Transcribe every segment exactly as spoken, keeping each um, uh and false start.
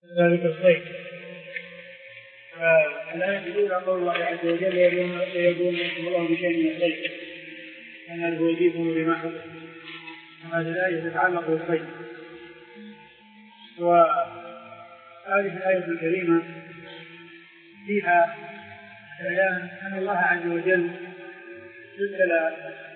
ذلك الخير. فالآية الأولى قول الله عز وجل يقول الله بشيء من الخير أن هو يجيبهم بما حدث. هذه الآية تتعلق بالخير. وهذه الآية الكريمة فيها بيان أن الله عز وجل ارسل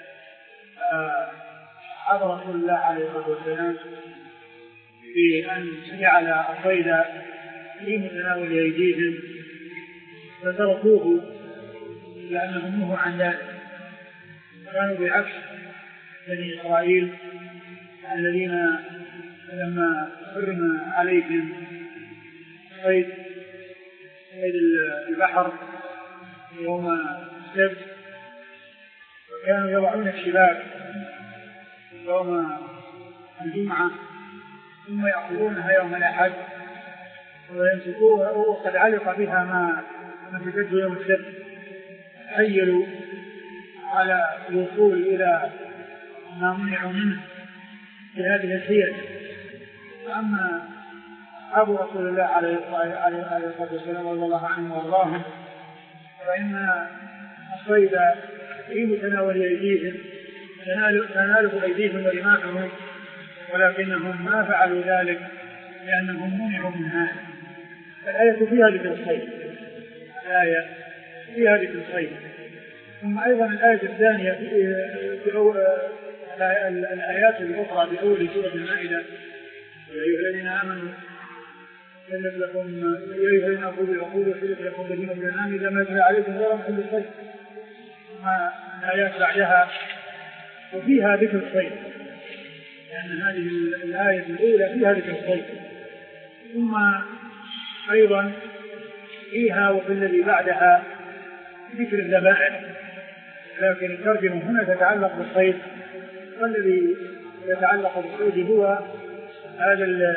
أمر رسول الله عليه الصلاة والسلام في أن جعل الصيد في متناول أيديهم فتركوه لأنهم نهوا عن ذلك. كانوا بعكس بني إسرائيل الذين لما حرم عليهم صيد صيد البحر يوم السبت كانوا يضعون الشباك يوم الجمعة ثم يأخذونها يوم الأحد ويمسكوها وقد علق بها ما نفذته يوم السبت. حيلوا على الوصول إلى ما منعوا منه في هذه الحيل. أما أبو رسول الله عليه الصلاة والسلام رضي الله عنه وارضاهم فإن الصيد في متناول أيديهم تناله أيديهم ورماحهم ولكنهم ما فعلوا ذلك لأنهم منعوا من هذا. الآية فيها ذكر الصيد. الآية فيها ذكر الصيد. ثم أيضا الآية الثانية في الآيات الأخرى بأول سورة المائدة يا أيها الذين آمنوا يحل لكم يا أيها الذين آمنوا بالعقول يحل لكم الذين من الأنعام إذا ما يتلى عليكم غير محل الصيد. ثم الآيات بعدها وفيها ذكر الصيد لأن هذه الآية الأولى فيها ذكر الصيد. ثم أيضا فيها وفي الذي بعدها ذكر الذبائح لكن الترجمة هنا تتعلق بالصيد والذي يتعلق بالصيد هو هذا ال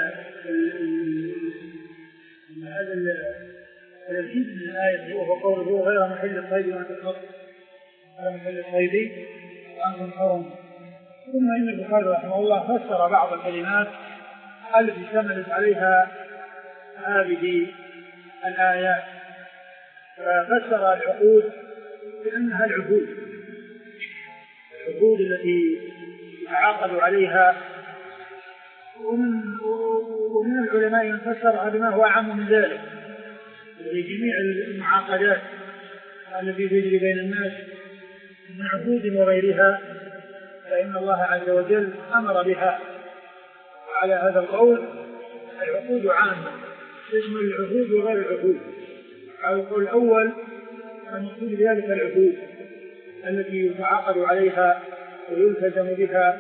هذا الجزء من الآية وهو قوله غير محل الصيد وأنت حرم غير محل الصيد وأنتم حرم. ثم إن البخاري رحمه الله فسر بعض الكلمات التي اشتملت عليها هذه الآيات ففسر العقود بأنها العهود العهود التي تعاقدوا عليها. ومن, ومن العلماء من فسرها بما هو أعم من ذلك لجميع المعاقدات التي تجري بين الناس من عهود وغيرها فإن الله عز وجل أمر بها. على هذا القول العقود عامة تشمل العهود وغير العهود. على القول الأول المقصود بذلك العهود التي يتعاقد عليها ويلتزم بها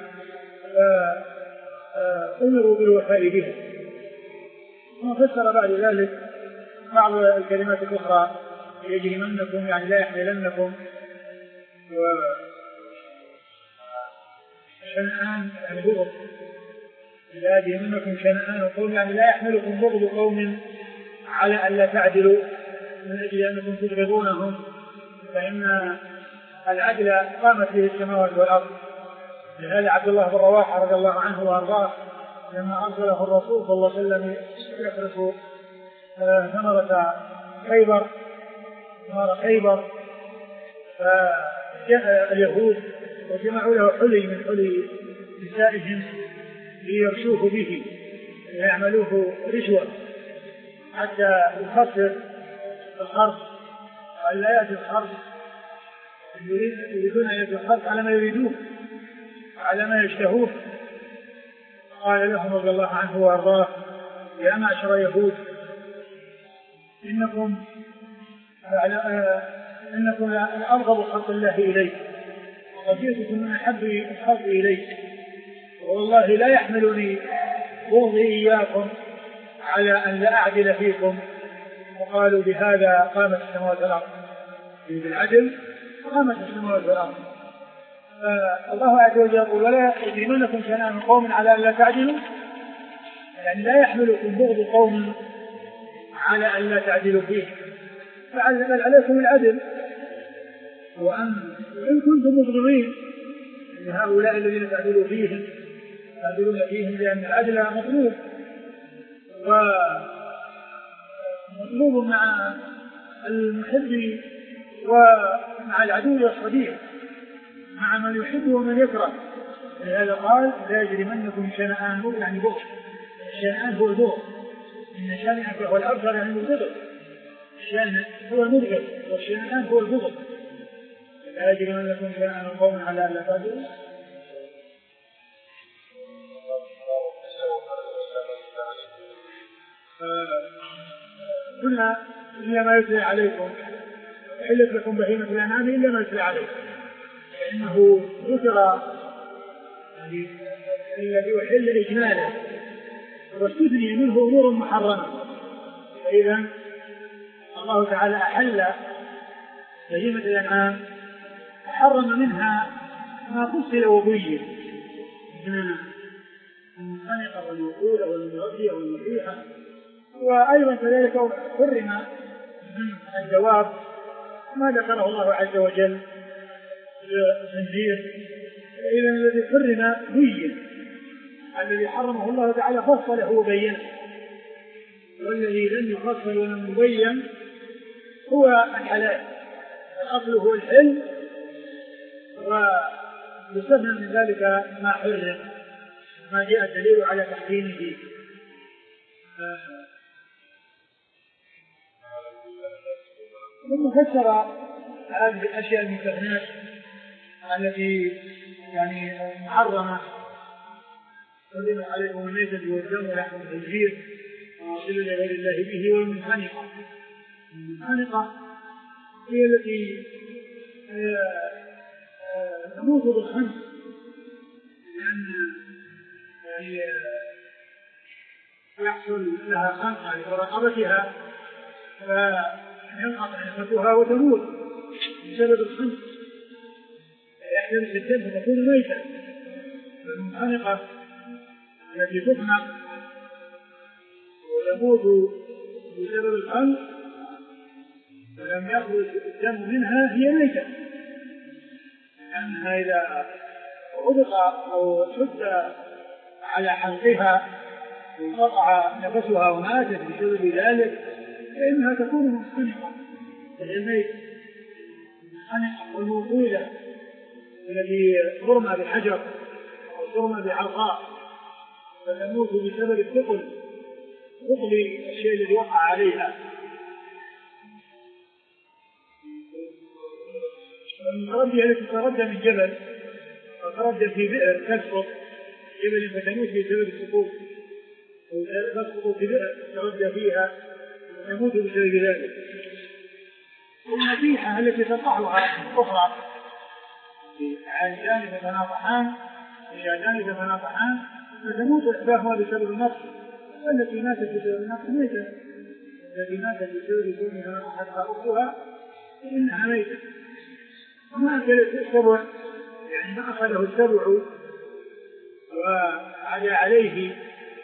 أمروا بالوفاء بها. وفسر بعد ذلك بعض الكلمات الأخرى يجرمنكم يعني لا يحملنكم شنآن البغض لا يجرمنكم شنآن قوم يعني لا يحملكم بغض قوم على أن لا تعدلوا من أجل أنكم تبغضونهم فإن العدل قامت به السماوات والأرض. لهذا عبد الله بن رواحة رضي الله عنه وأرضاه لما أرسله الرسول صلى الله عليه وسلم يحرس ثمرة خيبر ثمرة خيبر فجاء اليهود وجمعوا له حلي من حلي نسائهم ليرشوه به ويعملوه رشوة حتى يخسر الخرص وألا يأتي الخرص يريدون أن يأتي الخرص على ما يريدوه على ما يشتهوه. قال لهم رضي الله عنه وأرضاه يا معشر يهود إنكم إنكم أرغب خلق الله إليك وقد جئتكم من أحب الخلق إليك والله لا يحملني بغضي إياكم على أن لا أعدل فيكم. وقالوا بهذا قامت السماوات والأرض بالعدل قامت السماوات والأرض. الله عز وجل يقول ولا يجرمنكم شنآن قوم على أن لا تعدلوا يعني لا يحملكم بغض قوم على أن لا تعدلوا فيه فعلم عليكم العدل وأن إن كنتم مبغضين لهؤلاء الذين تعدلوا فيهم تعدلون فيهم لأن العدل مطلوب مطلوب مع المحب ومع العدو والصديق، مع من يحب ومن يكره. لهذا قال لا يجرمنكم شنآن، يعني بغض. الشنآن هو البغض، إن شانئك هو الأبتر يعني البغض. الشان هو المبغض والشنآن هو البغض. لا يجرمنكم شنآن قوم على ألا تعدلوا. قلنا إلا ما يتلى عليكم، حلت لكم بهيمة الأنعام إلا ما يتلى عليكم، لأنه ذكر الذي يحل إجمالا واستثني منه أمور محرمة. فإذا الله تعالى أحل بهيمة الأنعام وحرم منها ما فصل وبين من المنخنقة والموقولة والمربية والمريحة، وأيضا كذلك حرم من الجواب ما ذكره الله عز وجل الخنزير. إذا الذي حرم بين، الذي حرمه الله تعالى فصله وبينه، والذي لم يفصل ولم يبين هو الحلال. الأصل هو الحل، ويستثنى من ذلك ما حرم، ما جاء الدليل على تحريمه. ثم فسر هذه الأشياء المستثنات التي يعني محرمة، حرم عليكم الميتة والدم ولحم الخنزير وما أحل لغير الله به، والمنخنقة. المنخنقة هي التي تموت بالخنق، لأن يحصل لها خنقة لرقبتها فينقطع نفسها وتموت بسبب الخنق، يحتمل الدم فتكون ميتة. المنخنقة التي تخنق وتموت بسبب الخنق ولم يخرج الدم منها هي ميتة، لأنها إذا أغلق أو شد على حلقها وانقطع نفسها وماتت بسبب ذلك فإنها تكون منخنقة وهي ميتة. المنخنقة والموقولة التي ترمى بالحجر أو ترمى بعصا فتموت بسبب الثقل، ثقل الشيء الذي وقع عليها. المتردية التي تتردى من جبل وتردى في بئر تسقط جبل فتموت بسبب السقوط، وتسقط في بئر تردى فيها وتموت بسبب ذلك. والنبيحة التي تطلعها أخرى عائلان يتناطحان رجالان يتناطحان فتموت إحداهما بسبب النصر، والتي ماتت بسبب النصر ميتة، التي ماتت بسبب كونها أحدها أخوها إنها ميتة. وما أكلت السبع، يعني ما أخذه السبع وعلى عليه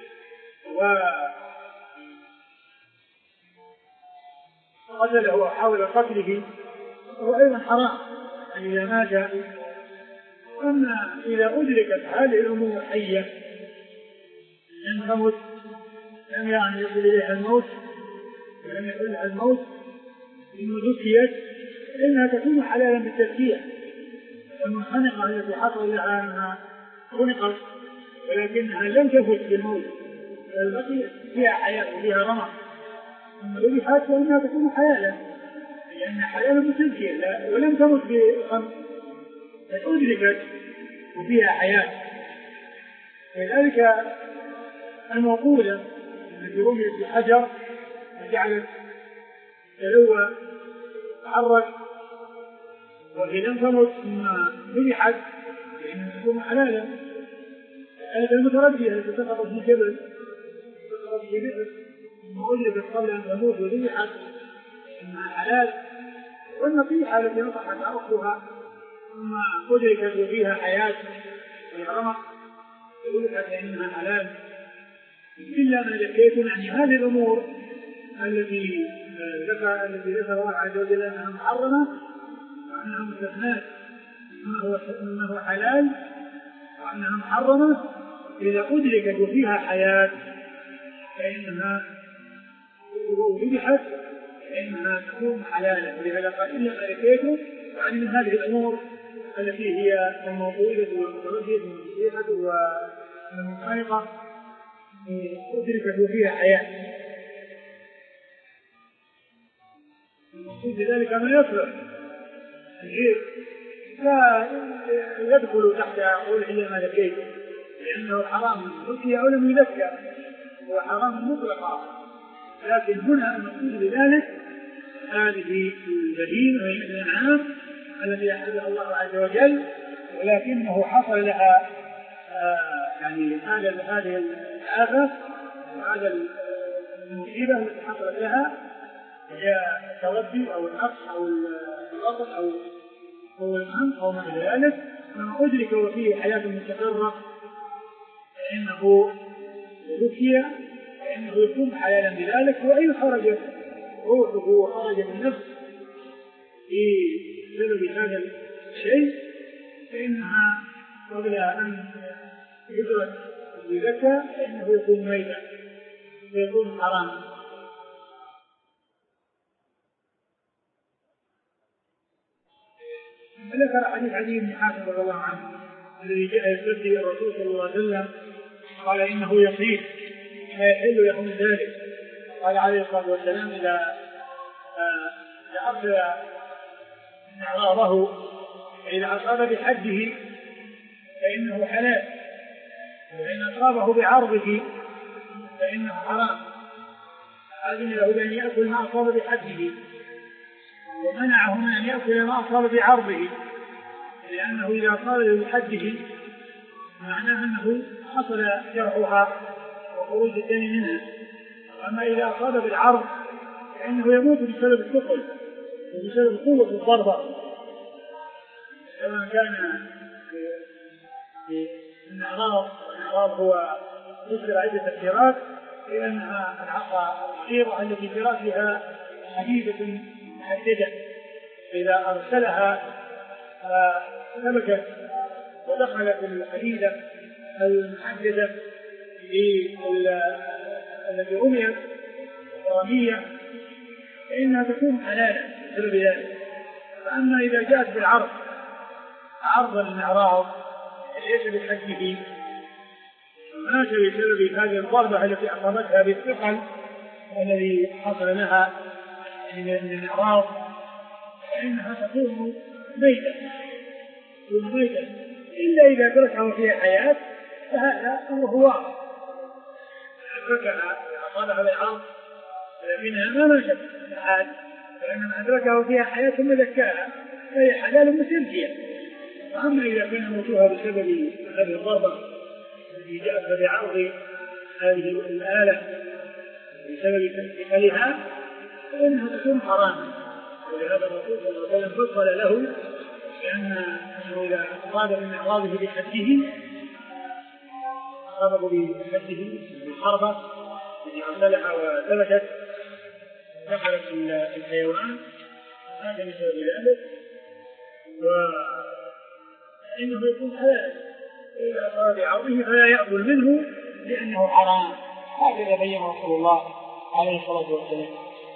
وقتله وحاول قتله هو أيضا حرام إذا مات. أما إذا أدركت هذه الأمور حية لم تمت، لم يعني يصل إليها الموت ولم يصل إليها الموت إن ذكيت إنها تكون حلالا بالتزكية. والمنخنقة التي حصل لها أنها خنقت ولكنها لم تفت بالموت بل فيها حياة وفيها رمق، أما الذي حاصل أنها تكون حلالا لأنها حلالا بالتزكية ولم تمت بالخنق فأدركت وفيها حياة. لذلك الموقولة التي رميت بالحجر وجعلت تلوى تحرك وهي لم تمت ثم ذبحت لأنها تكون حلالا. هذه المتردية التي سقطت في جبل سقطت في بئر ثم أدركت قبل أن تموت وذبحت إنها حلال. والنصيحة التي نصحت أخوها ثم أدركت وفيها حياة والرمق أدركت إنها حلال. إلا ما ذكيتم يعني هذه الأمور التي ذكر التي ذكر الله عز وجل أنها محرمة وأنها مستثنات، أنه حلال وأنها محرمة إذا أدركت وفيها حياة فإنها ذبحت فإنها تكون حلالا، ولهذا قال إلا ما ذكيتم. يعني من هذه الأمور التي هي الموضوعية والمتردية والمصيحة والمنخنقة أدركت وفيها حياة. المقصود بذلك ما يصلح الغير لا يدخل تحت قول إلا ما ذكيتم، لأنه حرام ذكي أو لم يذكى، هو حرام مطلقا. لكن هنا المقصود بذلك هذه البهيمة من الأنعام التي أحدها الله عز وجل، ولكنه حصل لها آه يعني هذا هذه الآفة وهذا المصيبة التي حصلت لها هي التردي أو النقص أو الغضب أو هو الهم أو ما إلى ذلك. فما أدرك وفيه حياة مستقرة فإنه ذكي، فإنه يكون حلالا بذلك. وإن خرجت روحه وخرج النفس بسبب هذا الشيء فإنها قبل أن يدرك بذكى فإنه يكون ميتا ويكون حراما. ذكر حديث عدي بن حاتم رضي الله عنه الذي جاء يستفتي الرسول صلى الله عليه وسلم قال إنه يصيب ما يحل له من ذلك. قال عليه الصلاة والسلام إذا أخذ إعراضه إذا أصاب بحده فإنه حلال، وإن أصابه بعرضه فإنه حرام. أذن له بأن يأكل ما أصاب بحده ومنعه من أن يأكل ما أصاب بعرضه، لأنه إذا أصاب بحده معناه أنه حصل جرحها وخروج الدم منها. أما إذا أصاب بالعرض فإنه يموت بسبب الثقل وبسبب قوة الضربة، كما كان في الأعراض. الأعراض هو ذكر عدة تفسيرات، لأنها العصا الصغيرة التي في رأسها حديدة محددة، إذا أرسلها ثبتت ودخلت الحديدة المحددة التي رميت رمية فإنها تكون حلالا بسبب ذلك. فأما إذا جاءت بالعرض عرضا للإعراض ليس بحده مات بسبب هذه الضربة التي أصابتها بالثقل الذي حصل لها من الإعراض فإنها تكون ميتة تكون ميتة إلا إذا تركها فيها حياة فهذا أمره واضح. أدركها أصابها بالعرض لكنها ما ماتت الحال، فإنما أدركها فيها حياة ثم ذكاها فهي حلال مسلسية. أما إذا كان موتها بسبب هذه الضربة التي جاءت بعرض هذه الآلة بسبب ثقلها فإنها تكون حراما. ولهذا الرسول صلى الله عليه وسلم فصل له لأنه إذا أصاب من أعراضه بحده أصابه بحده بالحربة التي أرسلها وثبتت دخلت الحيوان هذا بسبب ذلك وإنه يكون حلال. إذا أصاب بعرضه فلا يأكل منه لأنه حرام. هكذا بين رسول الله عليه الصلاة والسلام.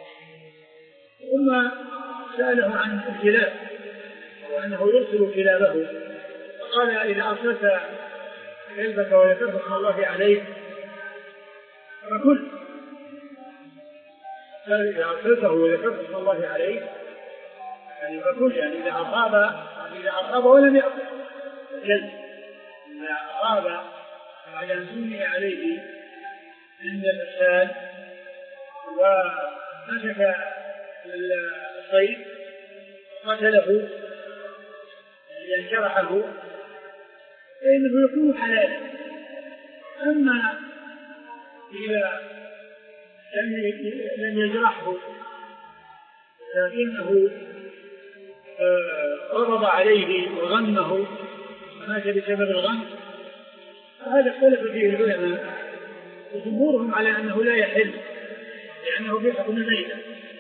ثم سأله عن الكلاب وأنه يرسل كلابه فقال إذا أرسلت كلبك وذكرت اسم الله عليه فكل. قال إذا أرسلته وذكرت اسم الله عليه يعني فكل، يعني إذا أصاب إذا أصاب ولم يأكل الكلب إذا أصاب بعد أن سمي عليه عند الإرسال ومسك الصيد قتله يعني جرحه فإنه يكون حلالا. أما إذا لم يجرحه لكنه غضب عليه وغمه ومات بسبب الغم فهذا اختلف فيه العلماء، وجمهورهم على أنه لا يحل لأنه في حكم الميتة،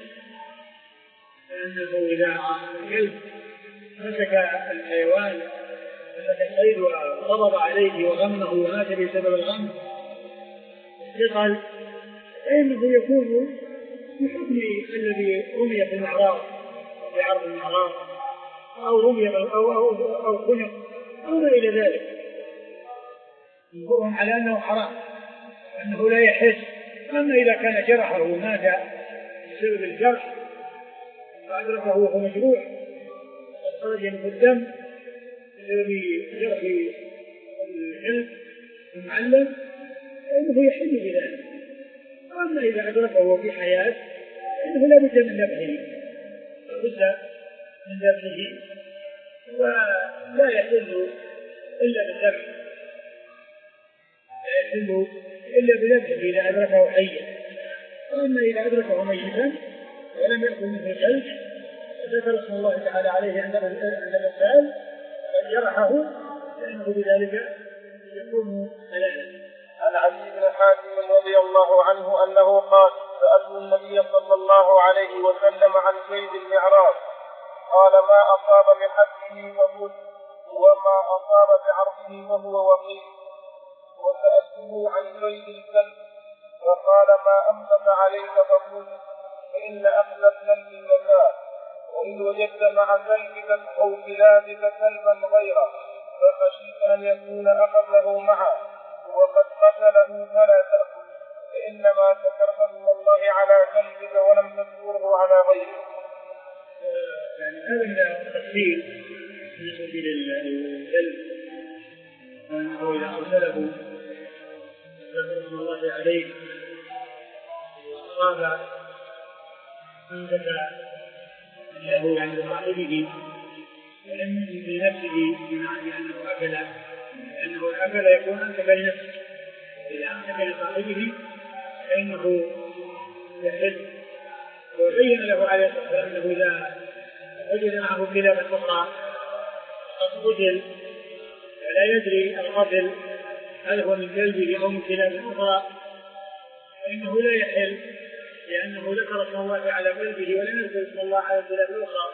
لأنه إذا الكلب مسك الحيوان مسك الصيد وغضب عليه وغمه ومات بسبب الغم ثقل فإنه يكون بحكم الذي رمي في المعراض في عرض المعراض أو رمي أو أو أو, أو خنق أو ما إلى ذلك، ينظرهم على أنه حرام أنه لا يحس. أما إذا كان جرحه ومات بسبب الجرح فأدركه وهو مجروح خرج من الدم بسبب جرح الجلد المعلم فإنه يحل بذلك. أما إذا أدركه وهو في حياة فإنه لا بد من ذبحه لا بد من ذبحه ولا يحل إلا بالذبح لا يحل إلا بذبحه إذا أدركه حيا. وأما إذا أدركه ميتا ولم يأكل منه الجلد فذكر اسم الله تعالى عليه عندما السائل جرحه فإنه بذلك يكون حلالا. عن علي بن حاتم رضي الله عنه أنه قال سألت النبي صلى الله عليه وسلم عن صيد المعراض قال ما أصاب بحده فقلت وما أصاب بعرضه فهو وقيل. وسألته عن صيد الكلب فقال ما أمسك عليك فقلت فإن أخذ الكلب الزكاة وإن وجدت مع كلبك أو كلابك كلبا غيره فخشيت أن يكون أخذه معه وقد قتله فلا تأكل فإنما ذكرت من الله على كلبك ولم تذكره على غيره. يعني هذا التفصيل بالنسبة للكلب أنه إذا أرسله ذكر اسم الله عليه وأصاب أنزل له عند صاحبه ولم يجد لنفسه بمعنى أنه أكل لأنه الأكل يكون أنتك لنفسه إذا أنتك لصاحبه فإنه يحل. وبين له عليه الصلاة والسلام أنه إذا وجد معه كلابا أخرى قد قتل ولا يدري القتل هل هو من كلبه أو من كلاب أخرى فإنه لا يحل لأنه ذكر اسم الله على كلبه ولم يذكر اسم الله على الكلاب الأخرى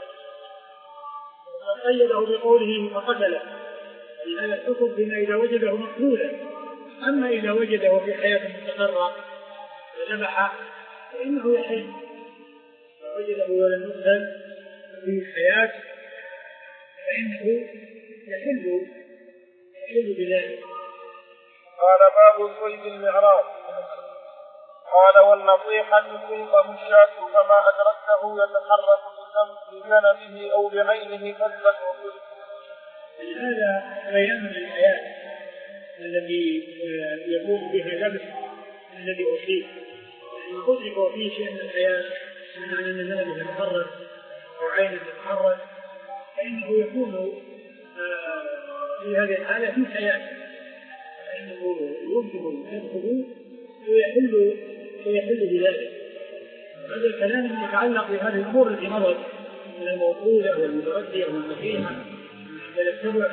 وقيده بقوله فقتله. لهذا الحكم فيما إذا وجده مقتولا. أما إذا وجده في حياة مستقرة وذبحه فإنه يحل. وجده ولم يقتل في حياة فإنه يحل يحل بذلك. قال باب صيد المعراض. قال والنصيحة تلقه الشاة فما أدركته يتحرك بجنبه أو بعينه فذبح وكل. هذا بيان للحياة الذي يقوم بها ذبح الذي أصيب. يعني أدرك فيه شيء من الحياة من أن النبي يتحرك أو عينه تتحرك فإنه يكون في هذه الحالة في حياة فإنه يمكن يدخل ويحل ويحل بذلك. هذا الكلام يتعلق بهذه الأمور التي مضت من الموقولة والمتردية والصحيحة من السبع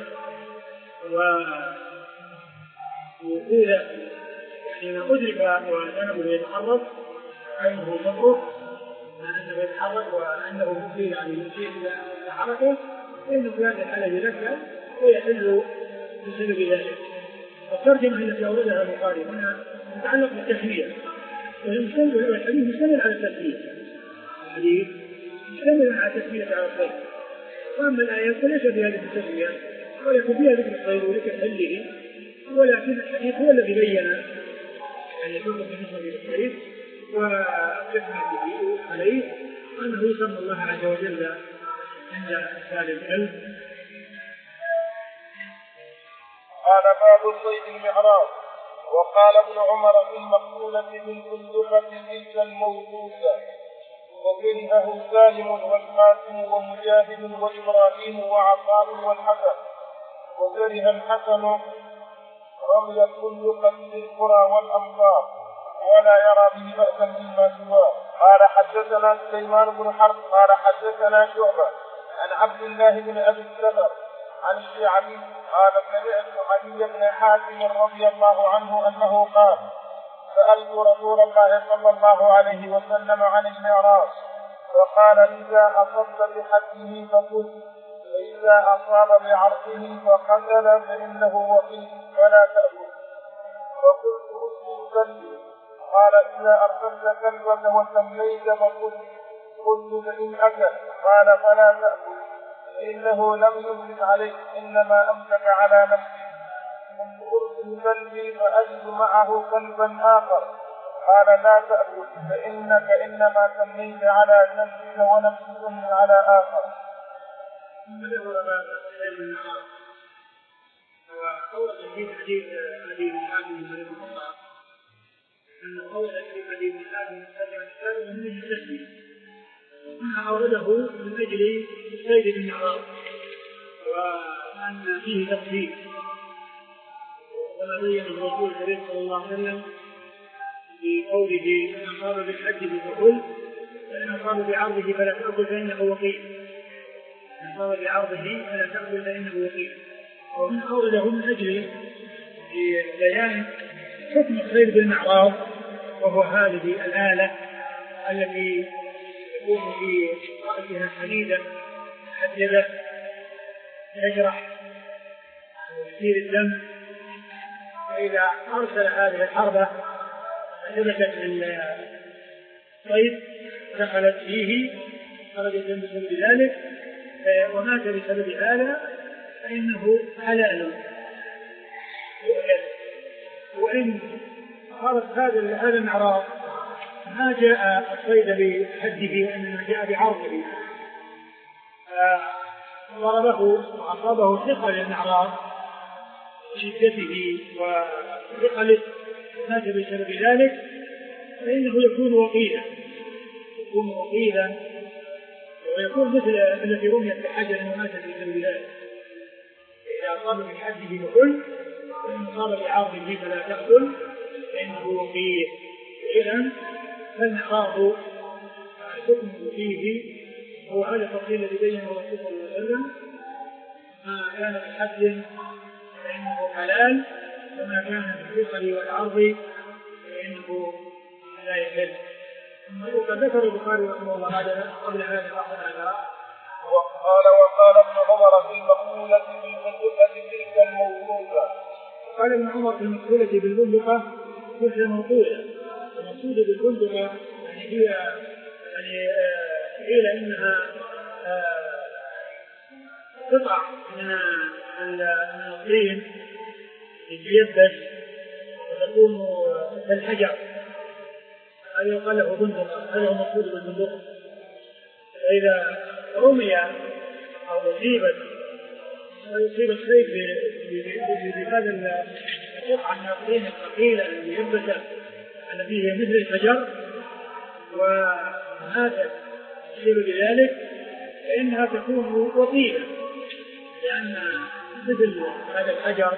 ووقولة يعني ما أدرك وأنه يتحرك عينه تترك أنه يتحرك وأنه مفيد عن المشيء إلى حركه فإنه في هذه الحالة يذكر ويحل بسبب ذلك. الترجمة التي أوردها البخاري هنا تتعلق بالتسمية والحديث مشتمل على التسمية. الحديث مشتمل على التسمية على الصيد. وأما الآيات فليس فيها ذكر التسمية ولكن فيها ذكر الصيد وذكر حله ولكن الحديث هو الذي بين يعني يكون بالنسبة للصيد وكلمة عليه أنه يسمى الله عز وجل عند إرسال الكلب. قال باب صيد المعراض. وقال ابن عمر في المقتولة بالكندقة تلك الموجودة وكرهه سالم والقاسم ومجاهد وإبراهيم وعطاء والحسن وكره الحسن رمي الكندقة بالقرى والأمصار ولا يرى به بأسا مما سواه. قال حدثنا سليمان بن حرب قال حدثنا شعبة عن عبد الله بن أبي الزبر عن الشعبي قال سمعت علي بن حاتم رضي الله عنه أنه قال سألت رسول الله صلى الله عليه وسلم عن المعراض فقال إذا أصبت بحده فقل وإذا أصاب بعرضه فقتل فإنه وقيل فلا تأكل. فقلت أسلم كلبي قال إذا أرسلت كلبك وسميت فقل قلت فإن أكل قال فلا تأكل فإنه لم يمسك عليك إنما أمسك على نفسه. قلت أرسل كلبي فأجد معه كلبا آخر قال لا تأكل فإنك إنما سميت على نفسك ونفسك على آخر. وأورد في حديث أبي حاتم بن المطهر أن قول في حديث حاتم كان من التسليم وما أورده من أجل السيد بن عراق وأن فيه تفصيل وما بين الرسول صلى الله عليه وسلم في قوله من أصاب بالحج فكل وإن أصاب بعرضه فلا تأكل فإنه وقيل من أصاب بعرضه فلا تأكل فإنه وقيل. ومن أورده من أجل بيان حكم الصيد بالمعراض وهو هذه الآلة التي يكون في رأسها حديدة محددة تجرح ويسير الدم، فإذا أرسل هذه الحربة فثبتت للصيد دخلت فيه خرج الدم بسبب ذلك ومات بسبب هذا فإنه حلال. وإن خرج هذا المعراض ما جاء الصيد بحده وإنما جاء بعرضه فضربه وأصابه ثقل المعراض شدته وثقله مات بسبب ذلك فإنه يكون وقيلا يكون وقيلا ويكون مثل الذي رميت بحجر ومات بسبب ذلك. إذا أصاب من حده فكل وإن أصاب بعرضه فلا تأكل فإنه وقيل. إذن فالمعراض حكمه فيه هو هذا التفصيل الذي بينه الرسول صلى الله عليه وسلم ما كان بحد فإنه حلال وما كان بالثقل والعرض فإنه لا يحل. وقد ذكر البخاري رحمه الله هذا قبل هذا الأخر قال وقال ابن عمر في المقولة بالبندقة تلك الموقوفة. قال ابن عمر في المقولة بالبندقة تلك الموقوفة. المقصود بالبندقة يعني هي يعني قيل إنها قطع من من الطين يتيبس وتكون كالحجر، هذا يقال له بندقة، هذا هو المقصود بالبندقة. فإذا رمي أو أصيبت يصيب السيف بهذا القطعة من الطين الثقيلة الميبسة التي هي مثل الحجر وماتت تصير بذلك فإنها تكون وطيلة، لأن مثل هذا الحجر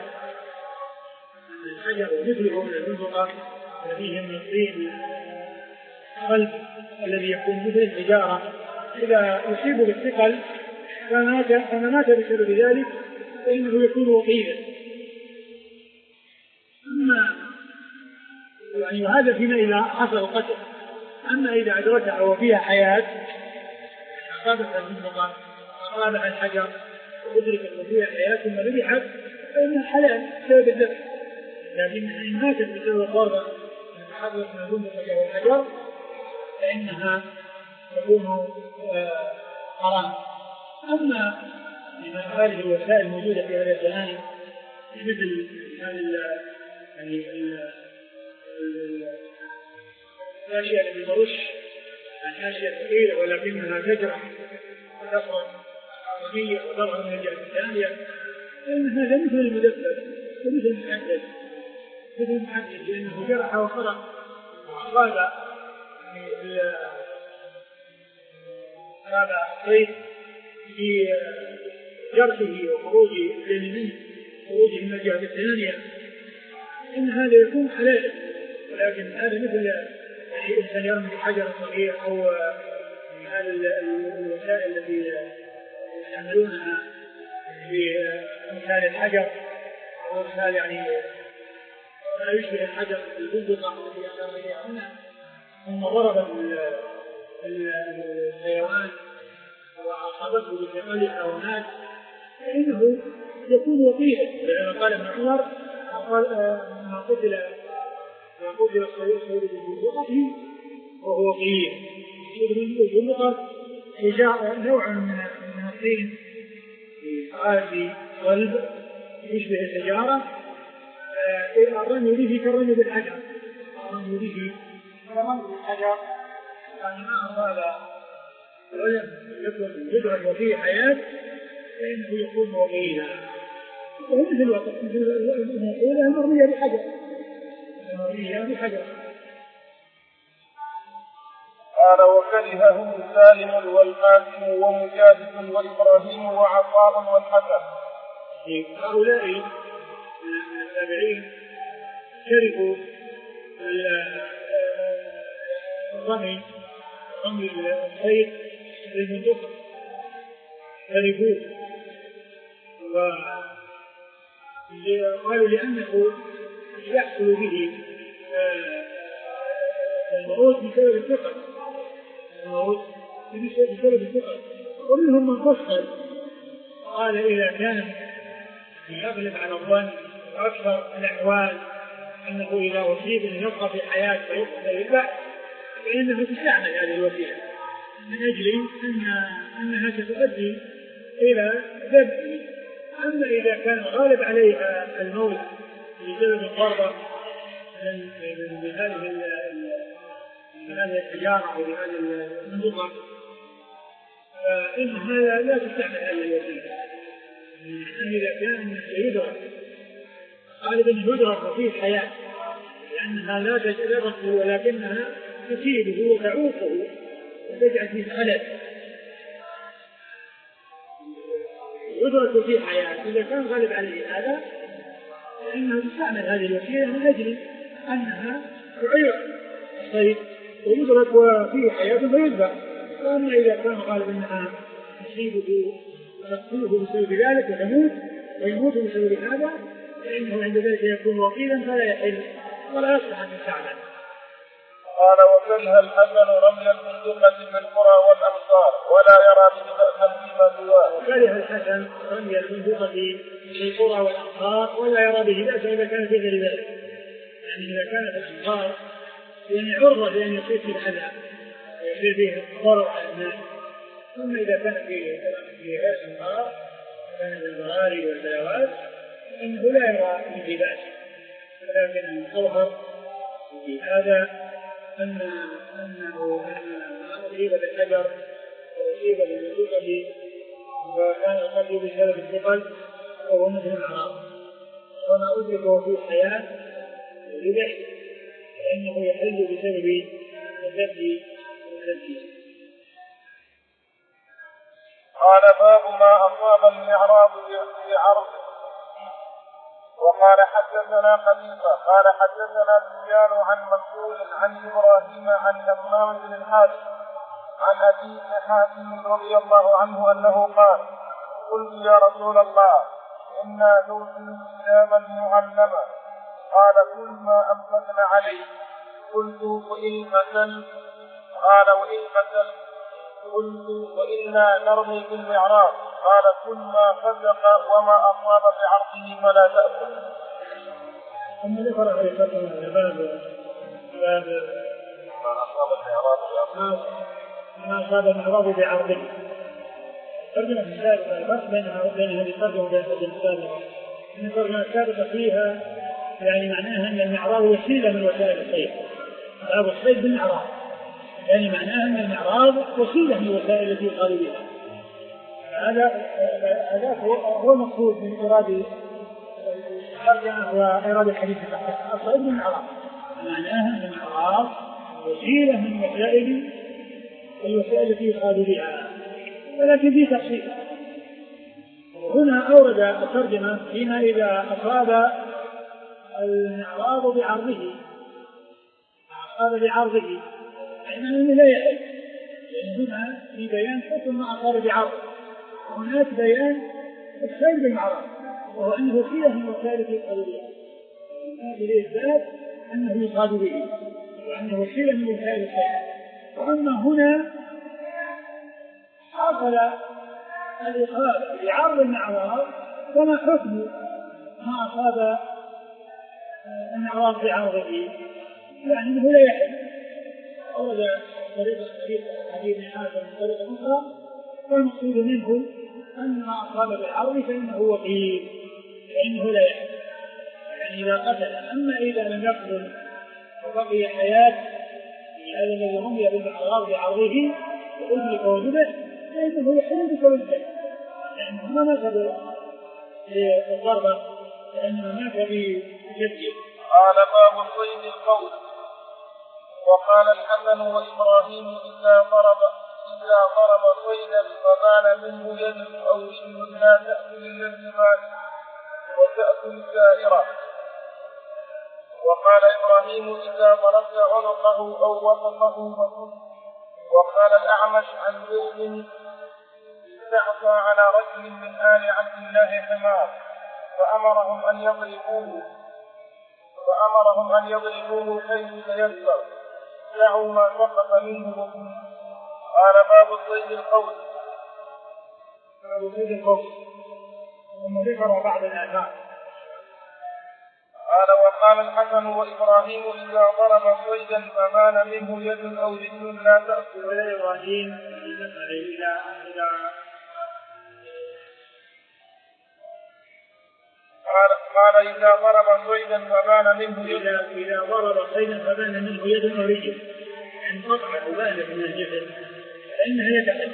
الحجر ومثله من البندقة الذي من الطين القلب الذي يكون مثل الحجارة إذا يصيب بالثقل فمات فما مات بسبب ذلك فإنه يكون وقيلا. أما يعني هذا فيما إذا حصل القتل، أما إذا أدركها وفيها حياة أصابتها البندقة أصابها الحجر وأدركت وفيها حياة ثم ذبحت فإنها حلال بسبب الذبح، لكن إن ماتت بسبب الضربة تحرك من البندقة والحجر فإنها تكون حرام. أما من هذه الوسائل الموجودة في هذا الزمان مثل الأشياء التي ترش الأشياء ثقيلة ولكنها تجرح وتخرج عربية وتظهر من الجهة الثانية فإن هذا مثل المدبب ومثل المحدد مثل المحدد لأنه جرح وخرج وأصاب هذا الصيد في جرحه وخروج الجنين خروجه من الجهة الثانية إن هذا يكون حلالا، ولكن هذا مثل الإنسان يرمي بحجر صغير أو من هذه الوسائل التي يستعملونها في أمثال الحجر أو أمثال يعني ما يشبه الحجر البندقة التي أشار إليها هنا ثم ضرب الحيوان وأصابته بثقلها ومات فإنه يكون وقيلا. لأنه قال ابن عمر قال ما قتل فقدر الصيد ببندقته وهو قليل. البندقة نوع من الطين في قالب صلب يشبه الحجارة، الرمي به كالرمي بالحجر، الرمي به كالرمي بالحجر، يعني ما أصاب ولم يكن يدرك وفيه حياة فإنه يكون وقيلا. وهو مثل الوقت مثل الأولى المرمية بحجر، المرمية بحجر. قال وكرهه سالم والقاسم ومجاهد وإبراهيم وعطاء والحسن. هؤلاء التابعين كرهوا الرمي رمي الصيد بالبندقة، كرهوه وقالوا لأنه يحصل به الموت بسبب الثقل، الموت بسبب الثقل. ومنهم من فصل قال إذا كان يغلب على الظن وأكثر الأحوال أنه إذا أصيب أن يبقى في حياة فيقتل البحث فإنه تستعمل هذه الوسيلة من أجل أن أنها ستؤدي إلى ذبحه. أما إذا كان غالب عليها الموت بسبب الضربة من هذه الحجارة أو بهذه البندقة فإن هذا لا تستعمل هذه الوسيلة. إذا كان يدرك غالبا يدرك فيه حياة لأنها لا تدركه ولكنها تصيبه وتعوقه وتجعل فيه خلل، يدرك فيه حياة. إذا كان غالب عليه هذا فإنه تستعمل هذه الوسيلة من أجل أنها تعيق الصيد ويدرك فيه حياة فيذبح. وأما إذا كان غالب أنها تصيبه وتقتله بسبب ذلك ويموت ويموت بسبب هذا فإنه عند ذلك يكون وقيلا فلا يحل ولا يصلح أن يستعمل. قال وكره الحسن رمي البندقة في القرى والأمصار ولا يرى به بأسا فيما سواه. وكره الحسن رمي البندقة في القرى والأمصار ولا يرى به بأسا إذا كان في غير ذلك، يعني إذا كانت الأمصار يعني عرضة بأن يصير فيه الحذاء ويصير فيه ضرر على الناس. ثم إذا كان في في غير الأمصار كان الزراري والبلاوات فإنه لا يرى به بأس، ولكن المظهر في هذا أن أنه أصيب بالحجر وأصيب بالبندقة وكان القتل بسبب الثقل وهو مثل الأعراض وما أدركه في الحياة وذبح فإنه يحل بسبب الذبح والذبح. قال باب ما أصاب المعراض في عرضه. وقال حدثنا قتيبة قال حدثنا سفيان عن منصور عن إبراهيم عن همام بن الحارث عن أبي بن حاتم رضي الله عنه أنه قال قلت يا رسول الله إنا نرسل كتابا معلما قال كل ما أنفقنا عليه. قلت وإن قتل قال وإن قتل قلت وإنا نرمي بالمعراض قال كل ما صدق وما أصاب بعرضه فلا تأكل. ثم ذكر في فترة باب باب ما أصاب المعراض ما أصاب المعراض بعرضه. ترجمة السابقة الفرق بينها وبين هذه الترجمة وبين السابقة إن الترجمة السابقة فيها يعني معناها أن المعراض وسيلة من وسائل الصيد، باب الصيد بالمعراض يعني معناها أن المعراض وسيلة من الوسائل التي يقال بها. هذا هذا هو المقصود من إرادة الترجمة وإرادة الحديث تحت الصيد بالمعراض، معناها أن المعراض وسيلة من وسائل الوسائل التي يقال بها، ولكن في تفصيل. هنا أورد الترجمة فيما إذا أصاب المعراض بعرضه أصاب بعرضه يعني لا يحل، لأن هنا في بيان حكم ما أصاب بعرضه وهناك بيان الصيد بالمعراض وهو أنه وسيلة من وسائل يقال بها، هذا لإثبات أنه يصاد به وأنه وسيلة من وسائل الصيد. وأما هنا حصل الإصابة بعرض المعراض فما حكم ما أصاب أن أراد بعرضه يعني أنه لا يحل. أورد طريقة حديث هذا من طريقة أخرى، فالمقصود منه أن ما أصاب بالعرض فإنه وقيل فإنه لا يحل يعني إذا قتل. أما إذا لم يقتل وبقي حياة هذا الذي رمي بالمحرار بعرضه وأدرك وجبه فإنه يحل بكل ذلك، لأنه ما مات بالضربة لأنه مات بجده. قال باب صيد القوس. وقال الحسن وإبراهيم إذا ضرب إذا ضرب صيدا فبان منه يد أو رجل لا تأكل الذي مات وتأكل السائرة. وقال إبراهيم إذا ضربت عنقه أو وسطه فكل. وقال الأعمش عن زيد استعصى على رجل من آل عبد الله حمار فأمرهم أن يضربوه فأمرهم أن يضربوه حيث تيسر دعوا ما سقط منه وكل. قال باب صيد القوس. باب صيد القوس ثم ذكر بعض الآثار. قال وقال الحسن وإبراهيم إذا ضرب صيدا فبان منه يد أو رجل لا تأكل. ولا إبراهيم إلى إلى قال قال إذا ضرب صيدا فبان منه يد إذا ضرب صيدا فبان منه يد أو رجل يعني قطعة بالغ من الجسد فإنها يتحل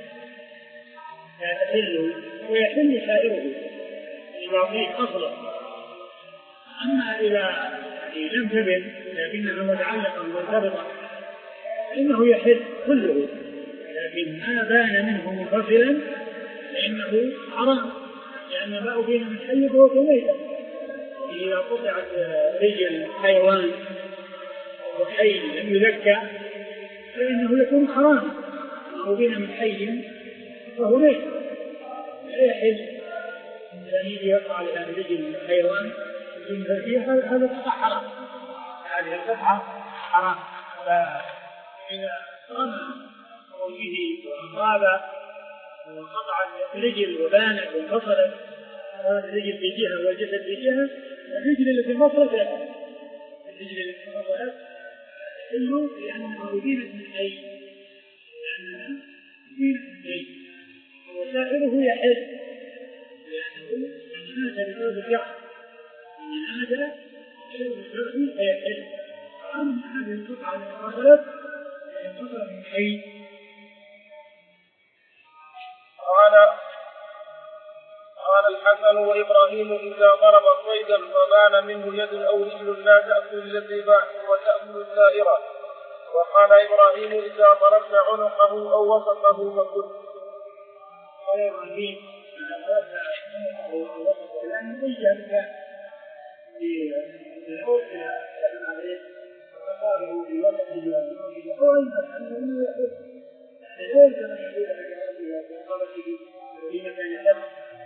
يتحل ويحل سائره يعطيه أصلا. أما إذا لم تبن لكنها متعلقة مرتبطة فإنه يحل كله، لكن ما بان منه منفصلا فإنه حرام لأن ما أبين من حي فهو كميتة. إذا قطعت رجل حيوان وحي لم يذكى فإنه يكون حرام، ما أبين من حي فهو ميت لا يحل أن يقع على رجل حيوان هذا قطع حرام، هذه القطعة حرام. فإذا رمى به وأصاب وقطع الرجل وبانت وانفصلت هذا الرجل في جهة والجسد في جهة، الرجل التي انفصلت الرجل التي انفصلت تحل لأنها أبينت من حي لأنها أبينت من حي وسائره يحل لأنه مات بسبب الجرح من هذا شيء الجرح فيحل. أما هذه القطعة التي انفصلت انفصلت من حي. قال قال الحسن وإبراهيم إذا ضرب صيدا فبان منه يد أو رجل لا تأكل الذي باع وتأكل السائرة. وقال إبراهيم إذا ضربت عنقه أو وسطه فكل. قال إبراهيم إذا ضربت عنقه أو وسطه لأن يجب للحوث لأن عليه فقاله بوسطه أو أنه يحب لذلك من يقول لك وقالته في مكان يحب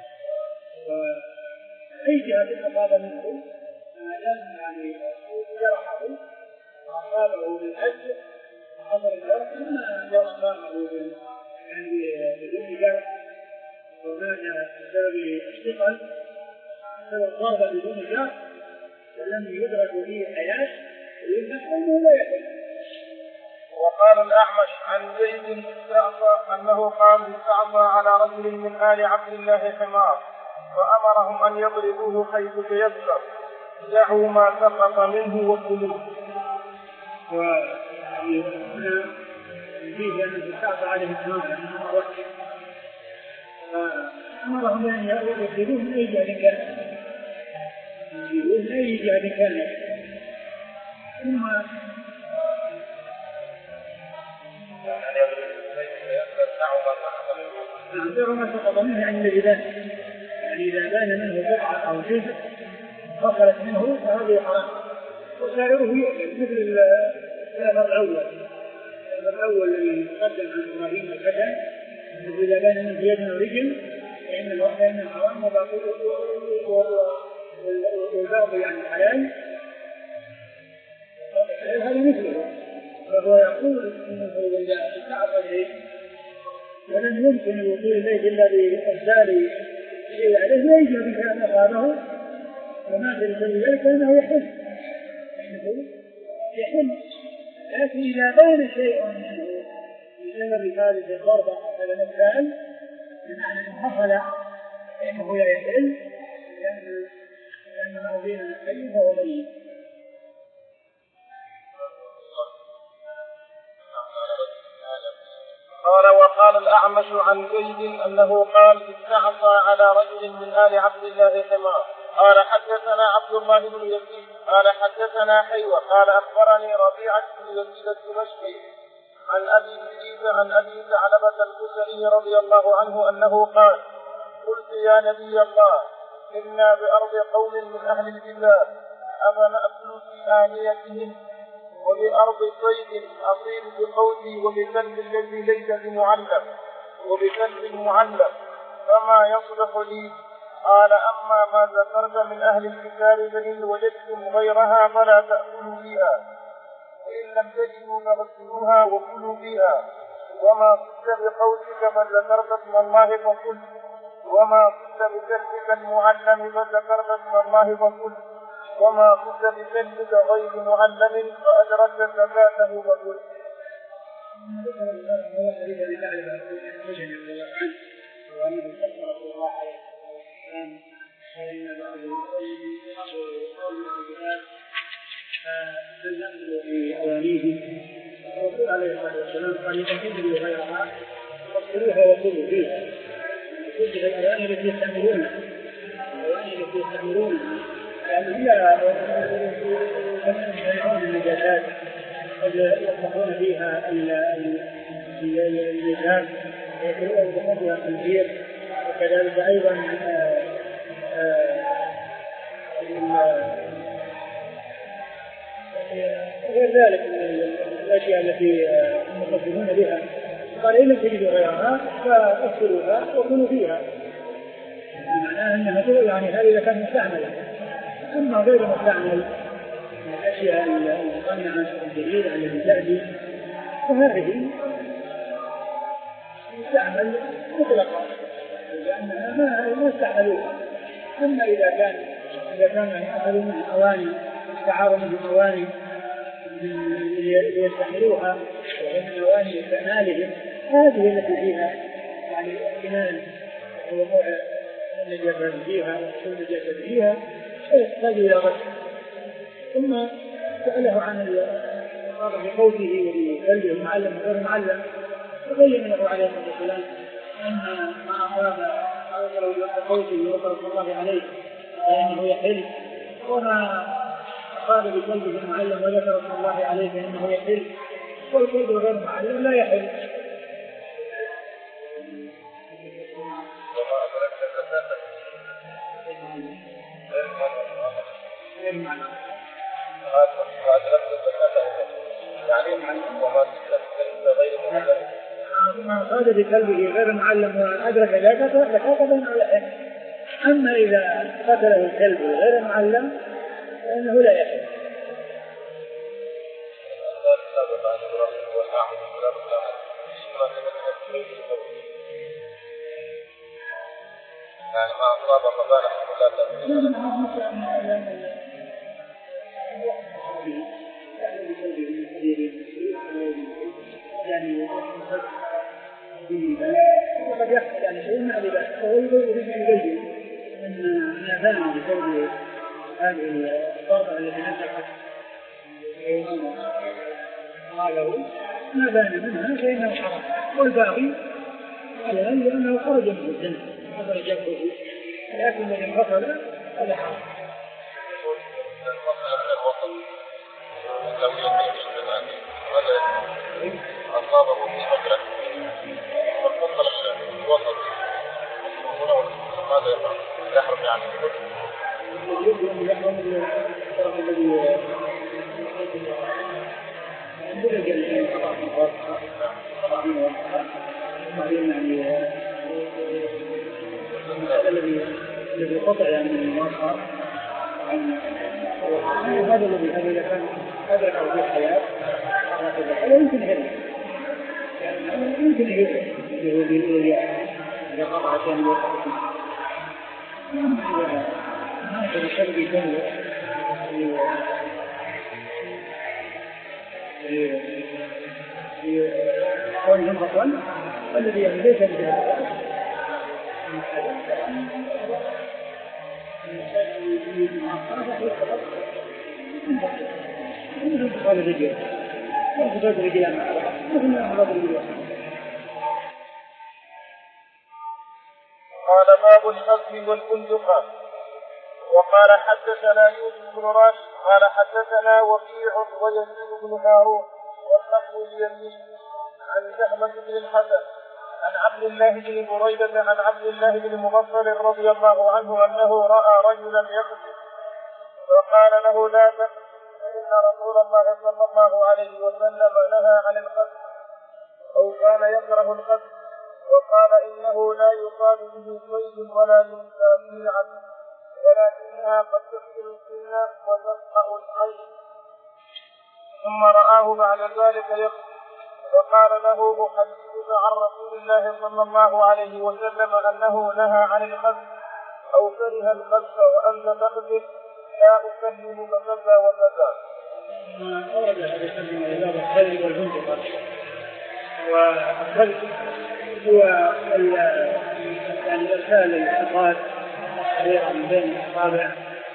وأي جهة أصاب منه لازم يعني جرحه وأصابه بالحج وحضر الجرح ثم أصابه بدون جرح ومات بسبب الثقل بسبب ضربة بدون جرح ولم يدرك به حياة ويمنح أنه لا يحب. وقال الأعمش عن زيد استعصى أنه قال استعصى على رجل من آل عبد الله حمار فأمرهم أن يضربوه حيث تيسر دعوا ما سقط منه وكلوه. وهنا فيه أنه استعصى عليه حمار لأنه وكل فأمرهم أن يضربوه من أي جهة كان يضربوه من أي جهة كان ثم نعم ما سقط منه يعني الذي بان يعني إذا بان منه قطعة أو جزء فصلت منه فهذه حرام وسائره يؤمن مثل السلف الأول السلف الأول الذي قدم عن إبراهيم الفتى الذي إذا بان منه يد ورجل فإن الوقت إنه حرام والبعض يعني حلال هذا مثله. فهو يقول إنه إذا استعصى إليه ولم يمكن الوصول إليه إلا بإرسال شيء عليه لا يجب أن أصابه وما في ذلك فإنه يحس فإنه يحل. لكن إذا بان شيء منه بسبب هذه الضربة أو هذا الإنسان بمعنى أنه حصل فإنه لا يحل لأن ما بين الحي فهو ميت. قال وقال الأعمش عن زيد أنه قال استعصى على رجل من آل عبد الله حمار. قال حدثنا عبد الله بن يزيد قال حدثنا حيوة قال أخبرني ربيعة بن يزيد الدمشقي عن أبي سعيد عن أبي ثعلبة الخشني رضي الله عنه أنه قال قلت يا نبي الله إنا بأرض قوم من أهل الكتاب أفنأكل في آنيتهم وبأرض صيد أصيب بقوتي وبكلب الذي ليس بمعلم وبكلب معلم فما يصلح لي. قال أما ما ذكرت من أهل الكتاب فإن وجدتم غيرها فلا تأكلوا فيها وإن لم تجدوا فاغسلوها وكلوا فيها. وما صدت بقوتك فذكرت اسم الله فكل وما صدت بكلبك المعلم فذكرت اسم الله فكل وما صدت بكلبك غير معلم فأدركت زكاته فكل. فالنمل بأوانيه الرسول عليه الصلاة والسلام قال إذا تجدوا غيرها فاغسلوها وكلوا فيها. توجد الأواني التي يستعملونها الأواني التي يستعملونها لأنهم لا يعون النجاسات قد يطلقون فيها النجاسات ويأكلون بحضها الخنزير. وكذلك أيضا غير ذلك من الأشياء التي يقدمون بها. قال إن لم تجدوا غيرها فاغسلوها وكلوا فيها. معناه أنها يعني هذه إذا كانت مستعملة. أما غير مستعمل من الأشياء المصنعة الجديدة التي تأتي فهذه مستعمل مطلقا لأنها ما استعملوها. أما إذا كان إذا كان أخذوا من أواني استعاروا من أواني ليستعملوها ومن أواني استعمالهم هذه التي فيها يعني احتمال وقوع النجاسة فيها والنجاسة فيها فيحتاج إلى غسل. ثم سأله عن الفرق بقوته وبكلبه المعلم وغير المعلم فبين له عليه الصلاة والسلام أن ما أصاب أو بقوته وصلى الله عليه فإنه يحل وما أصاب بكلبه المعلم وذكر رسول الله عليه فإنه يحل والكلب غير المعلم لا يحل. ما أصاب بكلبه غير المعلم وأدرك ذلك فهذا بينه يحل. أما إذا قتله الكلب غير المعلم فإنه لا يحل. يعني ما أصاب فبالح ولا تنسى يعني وقد يحصل يعني شيء ما لباس فهو يريد أن يبين أن ما بان بسبب هذه الضربة التي نزلت قاله ما بان منها فإنه حرام والباقي حلال لأنه خرج من الجنة خرج جنبه لكن من انفصل هذا حرام. أصابه في مجرد فانفصل الوسط ماذا يفعل؟ يحرم يعني يجب أن يحرم الطرف الذي عندنا جل قطع من الغرفة قطع من الغرفة بعدين يعني الذي الذي قطع يعني من الغرفة هذا الذي هذا إذا كان أدرك أو في الحياة هذا يمكن هذا يمكن هذا اللي هو بيقول إذا قطع كان يوقف ما كان يشبه يكون في في كونهم بطل والذي ليس بهذا هذا الرجال هذا الرجال هذا الرجال. قال باب الحزم والبندقة. وقال حدثنا يوسف بن راشد قال حدثنا وكيع ويزيد بن هارون واللفظ اليمين عن زهمة بن الحسن عن عبد الله بن بريدة عن عبد الله بن مغفل رضي الله عنه أنه رأى رجلا يقتل فقال له لا تقتل فإن رسول الله صلى الله عليه وسلم نهى عن القتل أو كان يكره القتل وقال إنه لا يصاب به صيد ولا ينسى به عدل ولكنها قد تقتل السن وتسقع العين. ثم رآه بعد ذلك يقتل وقال له أحدثك عن رسول الله صلى الله عليه وسلم أنه نهى عن القتل أو كره القتل وأنت تقتل لا أكلمك كذا وكذا. ما أورد هذا الكلمة إلى الخلق والبندقة. والخلق هو يعني إرسال الأصوات من بين الأصابع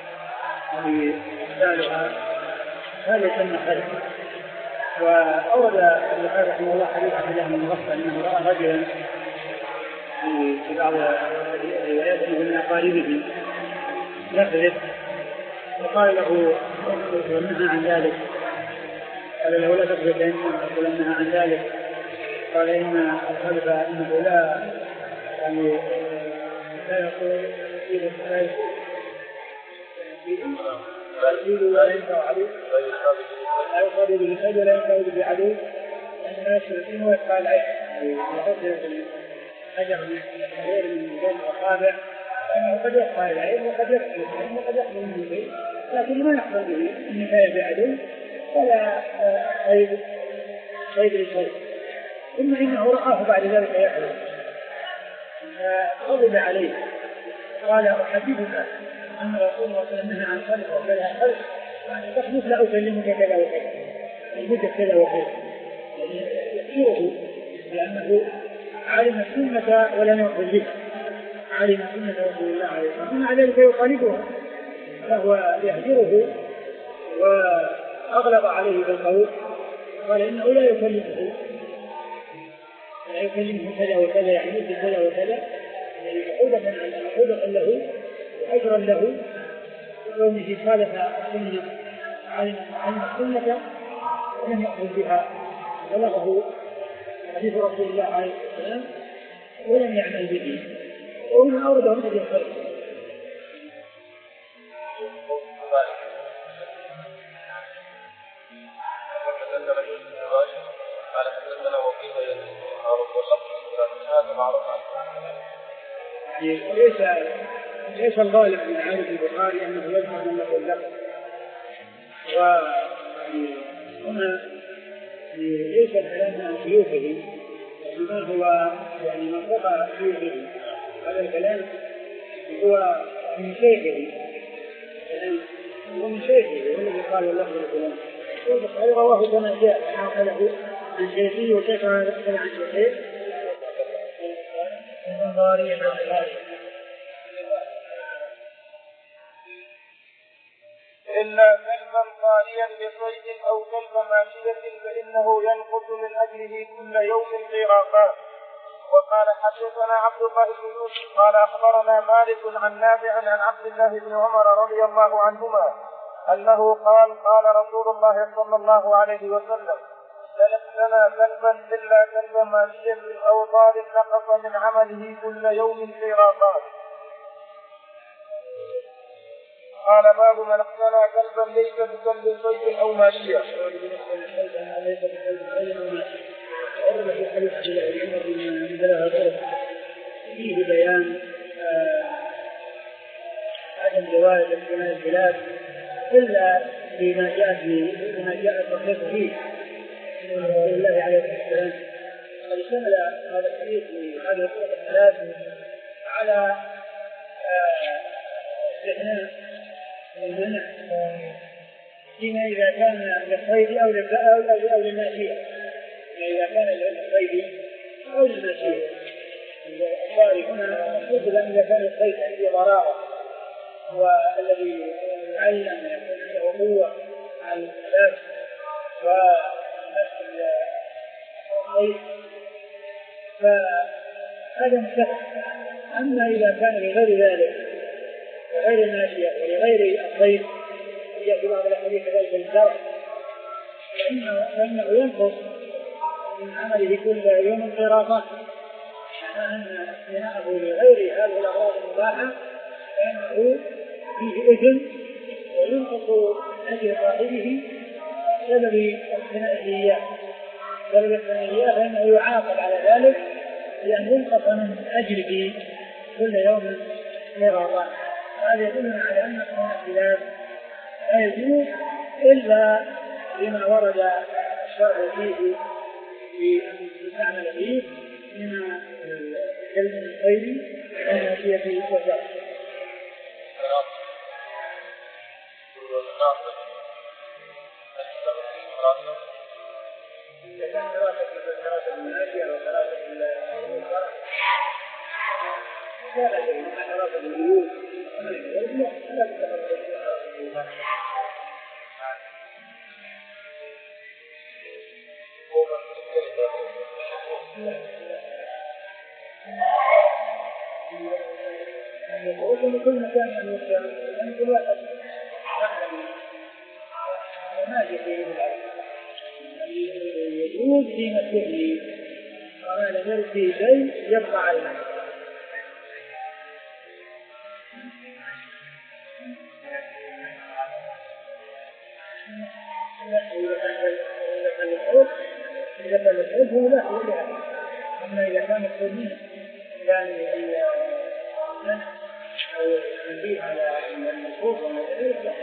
وإرسالها هذا يسمى خلق. وأورد البخاري رحمه الله حديث عبد الله بن مغفل أنه رأى رجلا في بعض الروايات أنه من أقاربه يقذف وقال له ونهى عن ذلك. قال له لا تقذف إنه نهى عن ذلك. قال إن الخلف إنه لا يعني لا يقول لا يفيد ولا ينفع عليه لا يصاب بالخير ولا ينفع بعدو الناس يؤمنون ويقع العين ويحط الحجر من غير من بين الأصابع أنه قد يقع العين وقد يقتل وقد يقتل منه شيء لكن ما يحصل به النهاية بعدو ولا غير غير الخير. ثم إنه رآه بعد ذلك يحلم فغضب عليه قال أحدثك أن رسول الله صلى الله عليه وسلم نهى عن خلق وكذا خلق تخلف لا أكلمك كذا وكذا المدة كذا وكذا يحيره لأنه علم السنة ولم يقبل به علم السنة رسول الله عليه وسلم ثم على ذلك يخالفه فهو يهجره وأغلب عليه بالقول قال إنه لا يكلمه لا يكلمه كذا وكذا يعني كذا وكذا يعني عودة له وأجرا له كونه خالف السنة عن السنة ولم يأخذ بها بلغه حديث رسول الله عليه السلام ولم يعمل به وهنا أورده النبي الخير. قال حدثنا وكيع يزيد بن هارون واللفظ من هذا معروف يعني ليس ليس الغالب من عادة البخاري أنه يذكر من له اللفظ وهنا ليس الكلام عن شيوخه وإنما هو يعني من قطع شيوخه هذا الكلام هو من شيخه هو من شيخه والذي قال اللفظ الكلام والبخاري رواه كما جاء حاصله عن شيخه وشيخ هذا عن شيخه البخاري عن البخاري إلا كلبا طاريا بصيد أو كلب ماشية فإنه ينقص من أجله كل يوم قيراطان. وقال حدثنا عبد الله بن يوسف قال أخبرنا مالك عن نافع عن عبد الله بن عمر رضي الله عنهما أنه قال قال رسول الله صلى الله عليه وسلم ليس لنا كلبا إلا كلب ماشية أو طار نقص من عمله كل يوم قيراطان. قال باب من اقتنى كلبا ليس بكلب صيد أو ماشية. فيه بيان عدم جواز اقتناء الكلاب إلا فيما جاء فيما جاء التصريح فيه من رسول الله عليه السلام. قد شمل هذا الحديث هذه الطرق الثلاث على استثناء المنع فيما إذا كان للصيد أو أو للماشية، إذا كان للصيد أو للماشية. الصاري هنا مثل إذا كان الصيد في ضرارة والذي يعلم يكون عنده قوة على الناس ونفس الصيد فهذا مستثنى. أما إذا كان لغير ذلك غير الماشية ولغير الصيد يأتي بعض الأحاديث ذلك الشرع فإنه ينقص من عمله كل يوم قراطات، أن اقتناءه لغير هذه الأغراض المباحة فإنه فيه إثم وينقص أجر صاحبه بسبب اقتنائه إياه بسبب اقتنائه إياه فإنه يعاقب على ذلك لأن ينقص من أجره كل يوم قراطات. هذا يدل على أن اقتناء الكلاب لا يجوز إلا بما ورد الشرع فيه في أن يستعمل فيه من الكلب الصيد والماشية والزرع. إذا كان دراسة الماشية أو دراسة الزرع لا بأس مع دراسة البيوت لا تتفرق. وكل كل مكان من المكان كل واحد ما يجي يجوز في مسجده وما لم يرد فيه شيء يبقى على المعنى. إذا كان الحب هو لا هو لا. أما إذا كان السنين يعني أو تنبيه على المنصوص والمسؤول لا.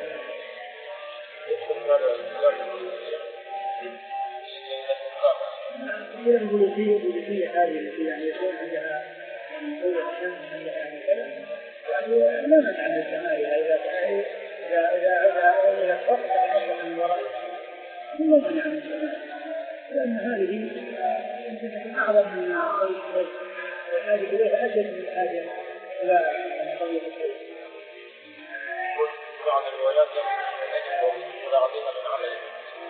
هي البلوغية البلوغية هذه التي يعني يكون عندها قوة الشمس عندها كذا يعني لا منع من الجمال إذا كان إذا إذا إذا إذا فقط فقط من وراء لا منع من الجمال لأن هذه يمكن أعظم من قوي الشيء وهذه إليها أجل من الحاجة لا قوي الشيء. بعض الروايات يجب تعظيما من عليه.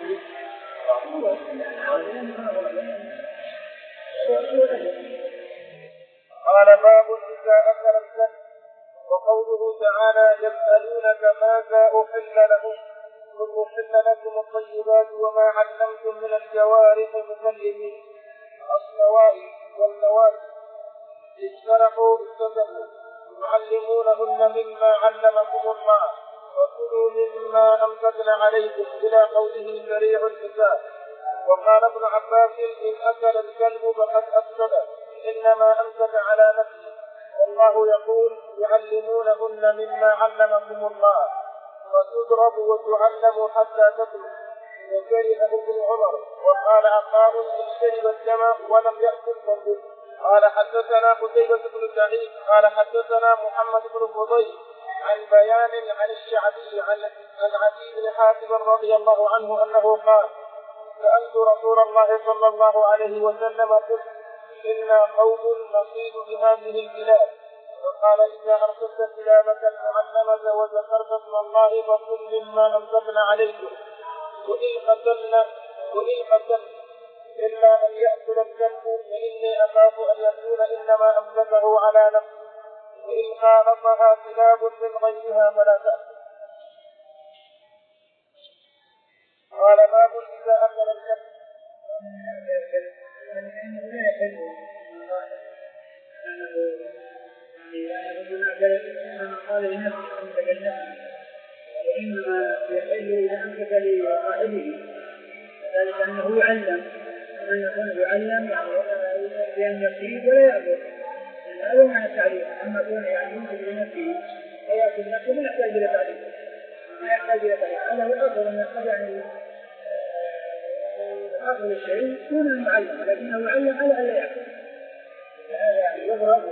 قال باب إذا أكل الكلب. وقوله تعالى يسألونك ماذا أحل لهم قل أحل لكم الطيبات وما علمتم من الجوارح مكلمين. الصوائب والنوائب اجترحوا اتفقوا يعلمونهن مما علمكم الله وكلوا مما أمسكن عليكم إلى قوله سريع الحساب. وقال ابن عباس إن أكل الكلب فقد أفسد إنما أمسك على نفسه والله يقول يعلمونهن مما علمكم الله وتضرب وتعلم حتى تكل. وكرهه ابن عمر. وقال عطاء إن شرب الدم ولم يأكل فانظر. قال حدثنا قتيبة بن سعيد قال حدثنا محمد بن فضيل عن بيان عن الشعبي عن عدي بن حاتم رضي الله عنه أنه قال سألت رسول الله صلى الله عليه وسلم قلت إنا قوم نصيد بهذه البلاد فقال إذا أرسلت كلابك المعلمة وذكرت اسم الله فكل مما أمسكن عليكم وإن قتلنا وإن قتلنا إلا أن يأكل الكلب فإني أخاف أن يكون إنما أمسكه على نفسه وإن خالطها كلاب من غيرها فلا تأكل. قال باب إذا أكل الكلب. إنما قال لنفسه أن تجنبه وإنما يحل إذا أمسك لصاحبه ذلك أنه يعلم أن يكون يعلم يعني بأن يصيب ولا يأكل هذا معنى التعليم. أما كون يعلمه بنفسه ويأكل نفسه لا يحتاج إلى تعليم ما يحتاج إلى تعليم. هذا هو الأفضل أن يحتاج يعني أفضل الشيء دون المعلم لكنه يعلم على أن لا يأكل هذا يعني يضرب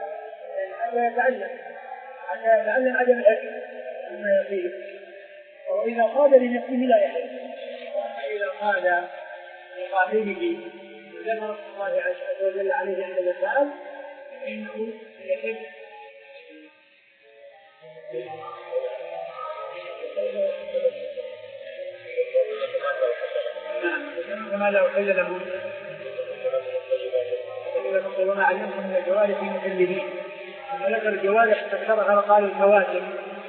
حتى يتعلم حتى يتعلم عدم الأكل مما يصيب. وإذا قاد لنفسه لا يحل. إذا قاد لصاحبه ذكر الله عز وجل عليه عند الإسلام فإنه يحل. كما لو حل له وما علمكم من الجوارح المكلبين فذكر الجوارح فسرها وقال الكواكب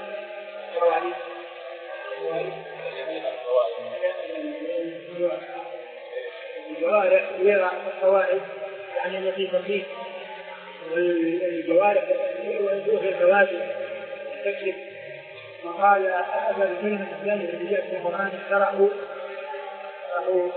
الجوارح هي الفوائد يعني التي تفيد والجوارح ويدوه الكواكب تكشف. وقال أبا الكلمة الثانية التي جاءت في القرآن شرعوا شرعوا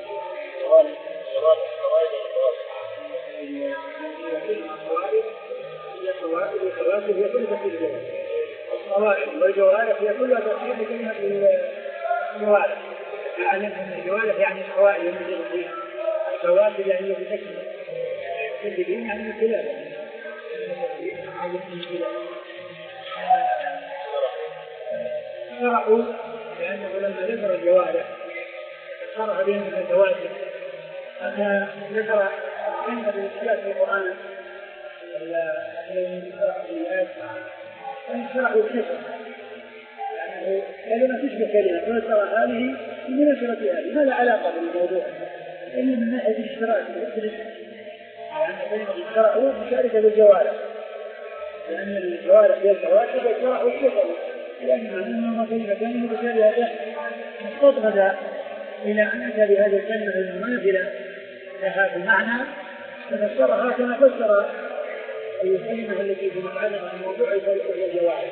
الفوائد والكواكب هي كل تفسير الفوائد والجوارح هي كلها تفسير كلمة الجوارح. علمهم الجوارح يعني الفوائد المجرد الكواكب يعني التي تكشف الكذبين يعني الكلاب شرعوا لأنه لما ذكر الجوارح شرع بهم الكواكب أن ذكر كلمة الإسلام في القرآن الذي شرع في الآيات أن شرعوا الشكر يعني كلمة تشبه كلمة فترى هذه بمناسبة هذه ما لا علاقة بالموضوع إلا من ناحية الاشتراك يعني كلمة شرعوا مشاركة بالجوارح لأن الجوارح هي الكواكب وشرعوا الشكر لأنها أنها كلمة كلمة بالتالي هذا مستطرد إلى أن أتى بهذه الكلمة المماثلة لها المعنى ففسرها كما فسر الكلمة التي تتعلق عن موضوع الجوارح.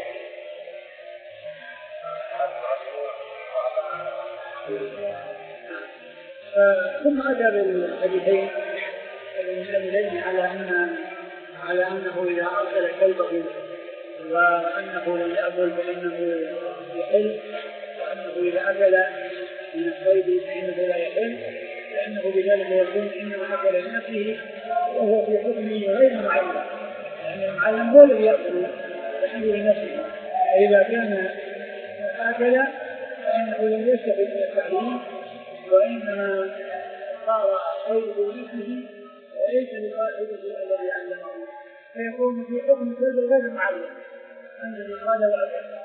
ثم أتى بالحديثين المشتملين على أن على أنه إذا أرسل كلبه وأنه لم يأكل فإنه يحل وأنه إذا أكل من الصيد فإنه لا يحل لأنه بذلك يكون إنما أكل لنفسه وهو في حكمه غير معلم لأن المعلم هو الذي يأكل فإنه لنفسه. فإذا كان أكل فإنه لم يستفد من التعليم وإنما صار صيده لنفسه وليس لصاحبه الذي علمه فيكون في حكم الكلب غير معلم الذي قال وأكل.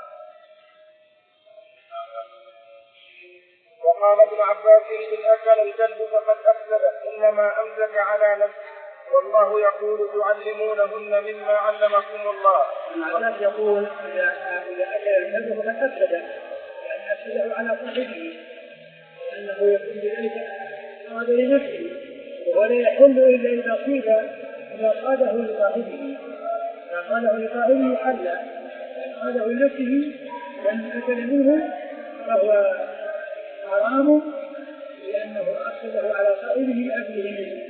وقال ابن عباس إن أكل الكلب فقد أفسد إنما أمسك على نفسه والله يقول تعلمونهن مما علمكم الله. العباس يقول إذا أكل الكلب فقد أفسد يعني أفسده على صاحبه لأنه يكون بذلك قاد لنفسه ولا يحل إلا إذا قيل إذا قاده لصاحبه إذا قاده لصاحبه حل قاده لنفسه لأن أكل منه فهو حرام لأنه أفسده على صاحبه أكله منه.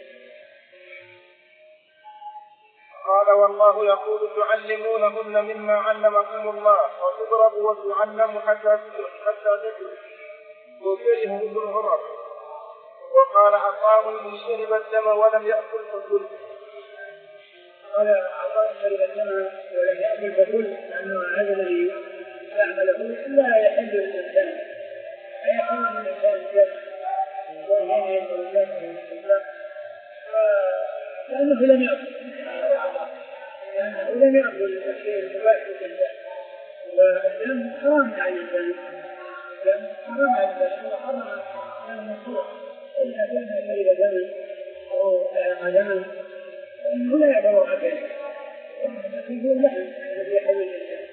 قال والله يقول تعلمونهن مما علمكم الله وتضرب وتعلم حتى تدرك وكره ابن عمر. وقال عطاء من شرب الدم ولم يأكل فكل. قال عطاء شرب الدم ولم يأكل فكل لأنه هذا الذي يعمله لا يحل للإنسان لا يحل للإنسان الدم وهو الإنسان لأنه لم يأكل لأنه لم يأكل الشيء المباح لله والدم حرام على الإنسان الدم حرام على الإنسان وحرم على المشروع إذا كان شرب دما أو أعلم دما فإنه لا يعتبر أكل لكن هو اللحم الذي يحل الإنسان.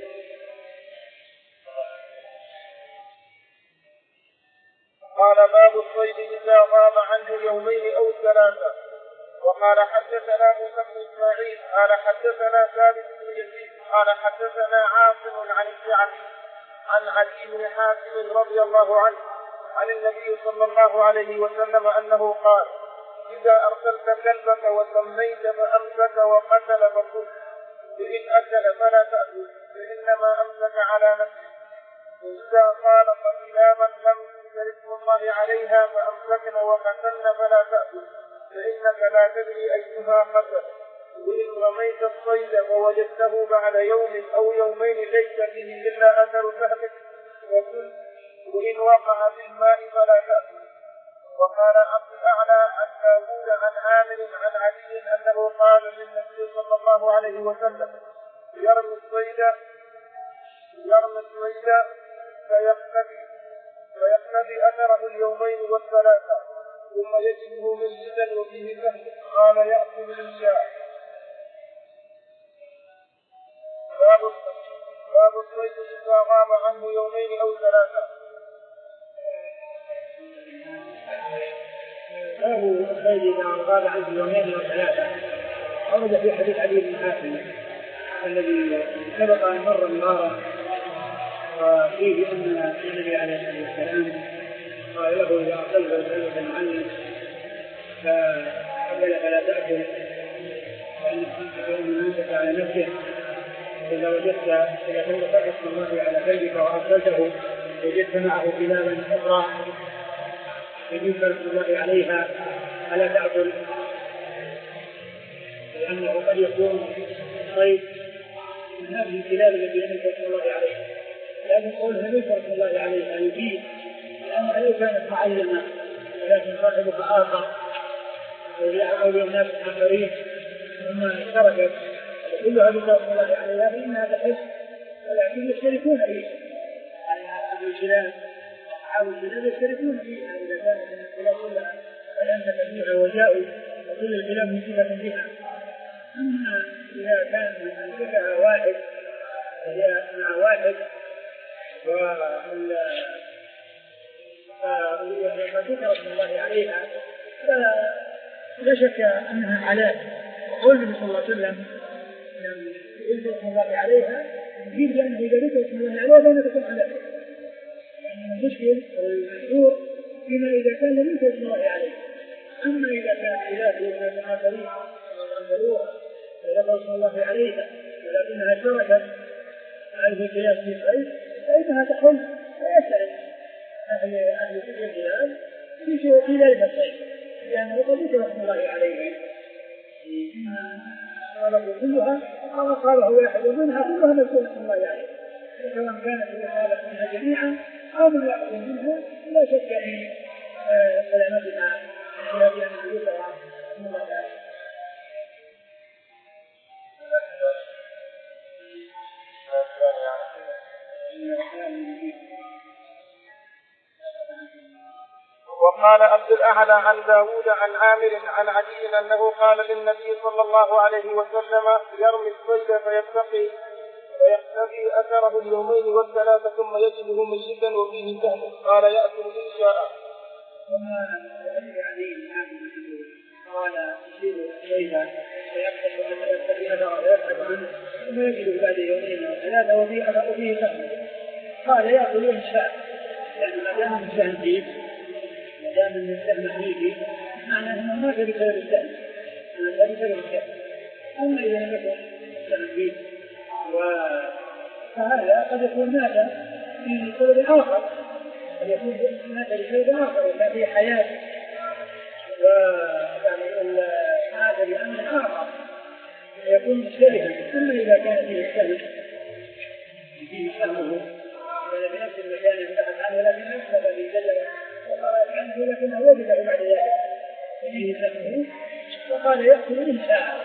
قال باب الصيد إذا غاب عنه يومين أو ثلاثة. وقال حدثنا موسى بن إسماعيل قال حدثنا ثابت بن يزيد قال حدثنا عاصم عن الشعبي عن علي بن حاتم رضي الله عنه عن النبي صلى الله عليه وسلم أنه قال إذا أرسلت كلبك وسميت فأمسك وقتل فكل فإن أكل فلا تأكل فإنما أمسك على نفسه وإذا قال فكلابا لم يذكر اسم الله عليها فأمسكن وقتلن فلا تأكل فإنك لا تدري أيها قتل وإن رميت الصيد فوجدته بعد يوم أو يومين ليس فيه إلا أثر سهمك وإن وقع في الماء فلا تأكل. وقال عبد الأعلى عن داوود عن عامر عن علي أنه قال للنبي صلى الله عليه وسلم يرمي الصيد يرمي الصيد فيختفي فيختفي أثره اليومين والثلاثة ثم يجده ميتا وفيه سهل قال يأكل إن شاء. باب باب الصيد إذا غاب عنه يومين أو ثلاثة. باب الصيد إذا غاب عنه يومين أو ثلاثة ورد في حديث علي بن حاتم الذي سبق أن مر مرارا وفيه أن النبي عليه الصلاة والسلام قال له إذا أقلت الكلمة المعلم فقبل فلا تأكل فإن الصنف مناسك على نفسه إذا وجدت إذا كنت تقص الله على كلبك وأرسلته وجدت معه كلابا أخرى يجب رسول الله عليها فلا تأكل لأنه قد يكون الصيد من هذه الكلاب التي يملك رسول الله عليها لكن قولها ليس رسول الله عليها يجيب لأنها لو كانت معلمة ولكن صاحبك آخر أو الناس آخرين ثم تركت كلها رسول الله عليها فإنها تحس ولكن يشتركون فيها أصحاب الكلاب أصحاب الكلاب يشتركون فيها إذا كانت من الكلاب كلها فلأنت تبيع وجاءوا وكل الكلاب مصيبة بها. أما إذا كان منزلها واحد هي مع واحد وذكر رسول الله عليها فلا شك أنها حلال. وقول النبي صلى الله عليه وسلم يذكر رسول الله عليها يجيب لأنه إذا ذكر رسول الله عليها فإنها تكون حلال. يعني المشكل والمشهور فيما إذا كان لم يذكر رسول الله عليها. أما إذا كان خلافه من المعاصرين وأنزلوها وذكر رسول الله عليها ولكنها شركت هذه القياس في الصيد فإنها تحل فيسأل أهل أهل الجهاد في ذلك الصيد لأنه قد ذكر رسول الله عليه قاله كلها أو قاله واحد ومنها كلها نذكر رسول الله عليه سواء كانت الرسالة منها جميعا أو من واحد منها لا شك أن سلامتنا التي أن ذكر رسول الله عليه. وقال عبد الأعلى عن داوود عن عامر عن علي أنه قال للنبي صلى الله عليه وسلم يرمي الصيد فيتقي فيختفي أثره اليومين والثلاثة ثم يجده ميتا وفيه سهل قال يأكل إن شاء. وما علي قال يصير الصيد فيختفي أثره ويبحث عنه ثم يجده بعد يومين وثلاثة وفيه سهل قال يأكل إن شاء. يعني ما دام السهل فيه دام من السهم حقيقي معناه أنه ما في بسبب السهم أنه بسبب السهم. أما إذا لم يكن السهم فيه فهذا قد يكون مات في سبب آخر قد يكون مات بسبب آخر وكان فيه حياة ومات بأمر آخر يكون مشتبها. أما إذا كان فيه السهم فيه سهمه ولم نفس المكان يبحث عنه لكن نفس الذي جل وقال عنه لكنه وجده بعد ذلك فيه سهمه وقال يأكل إن شاء.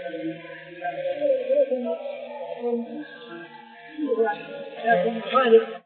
لكن غالب